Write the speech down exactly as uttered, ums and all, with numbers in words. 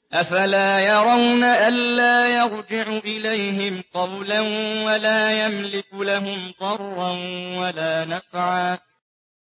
أَفَلَا يَرَوْنَ أَلَّا يَرْجِعُ إِلَيْهِمْ قَوْلًا وَلَا يَمْلِكُ لَهُمْ ضَرًّا وَلَا نَفْعًا